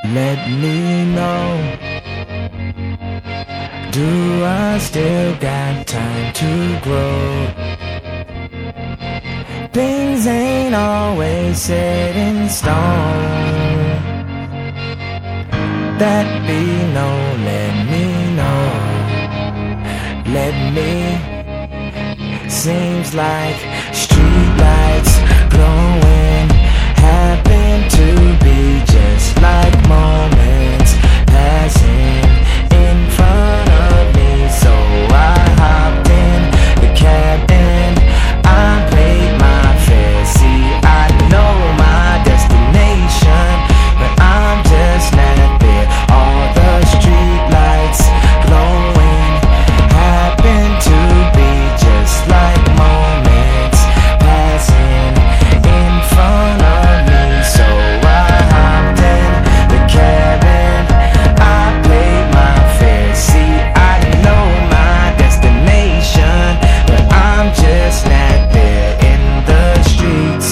Let me know. Do I still got time to grow? Things ain't always set in stone. That be no, let me know. Let me. Seems like streetlights glowing happen to be just like moments passing in front of me. So I hopped in the cab and I paid my fare. See, I know my destination, but I'm just not there. All the streetlights glowing happen to be just like moments passing in front of me. So I hopped in the cab and I paid my fare. See, I know my destination, but I'm just not there in the streets.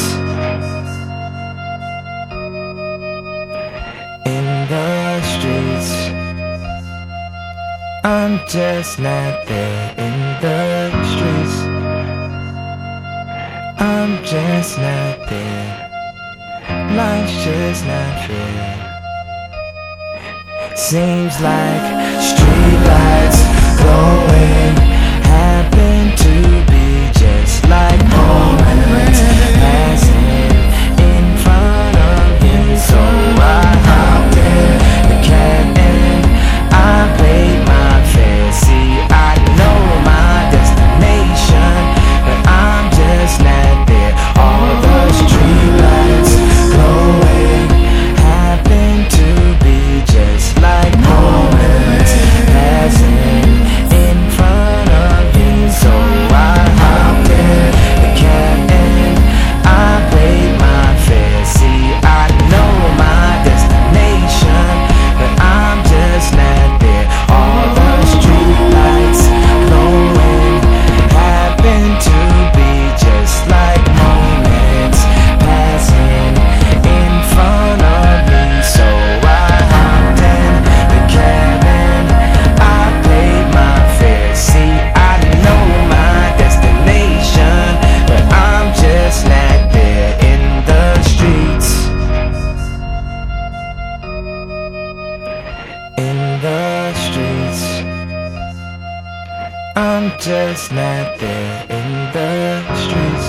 In the streets, I'm just not there in the streets. I'm just not there. Life's just not fair. Seems like streetlights glowing happen to be just like moments passing in front of you. So I hopped in the cab and I paid my fare. See, I know my destination, but I'm just not there. All the streetlights glowing happen to be just like moments passing in front of you. So I hopped in the cab and I paid my fare. See, I know my destination, but I'm just not there. All the streetlights glowing happen to be just like moments passing in front of me. So I hopped in the cab and I paid my fare. See, I know my destination, but I'm just not there in the streets. In the streets, I'm just not there in the streets.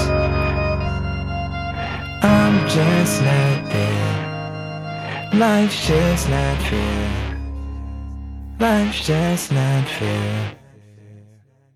I'm just not there. Life's just not fair. Life's just not fair.